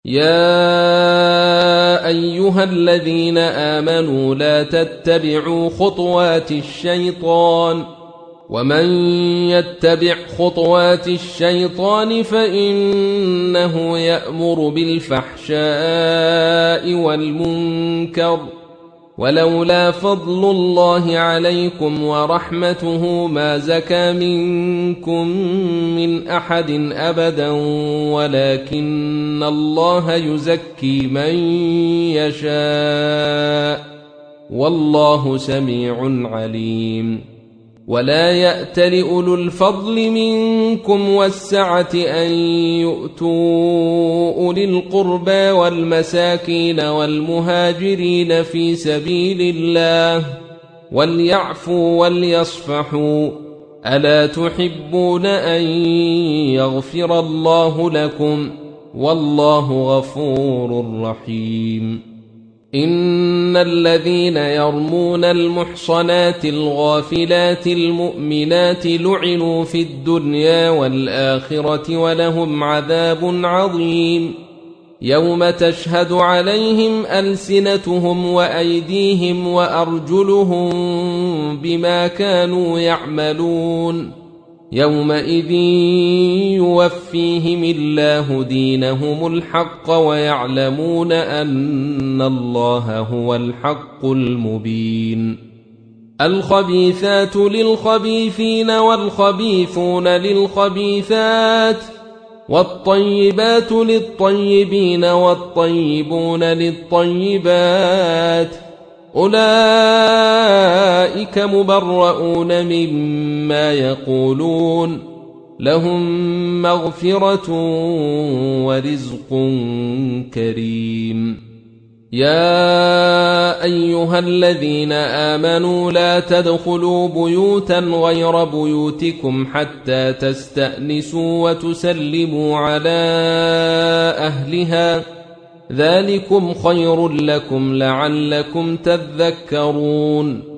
يا أيها الذين آمنوا لا تتبعوا خطوات الشيطان ومن يتبع خطوات الشيطان فإنه يأمر بالفحشاء والمنكر ولولا فضل الله عليكم ورحمته ما زكى منكم من أحد أبدا ولكن الله يزكي من يشاء والله سميع عليم. ولا يأتل أولو الفضل منكم والسعة أن يؤتوا أولي القربى والمساكين والمهاجرين في سبيل الله وليعفوا وليصفحوا ألا تحبون أن يغفر الله لكم والله غفور رحيم. إن الذين يرمون المحصنات الغافلات المؤمنات لعنوا في الدنيا والآخرة ولهم عذاب عظيم يوم تشهد عليهم ألسنتهم وأيديهم وأرجلهم بما كانوا يعملون يومئذ يوفيهم الله دينهم الحق ويعلمون أن الله هو الحق المبين. الخبيثات للخبيثين والخبيثون للخبيثات والطيبات للطيبين والطيبون للطيبات أولئك مبرؤون مما يقولون لهم مغفرة ورزق كريم. يا أيها الذين آمنوا لا تدخلوا بيوتا غير بيوتكم حتى تستأنسوا وتسلموا على أهلها ذلكم خير لكم لعلكم تذكرون.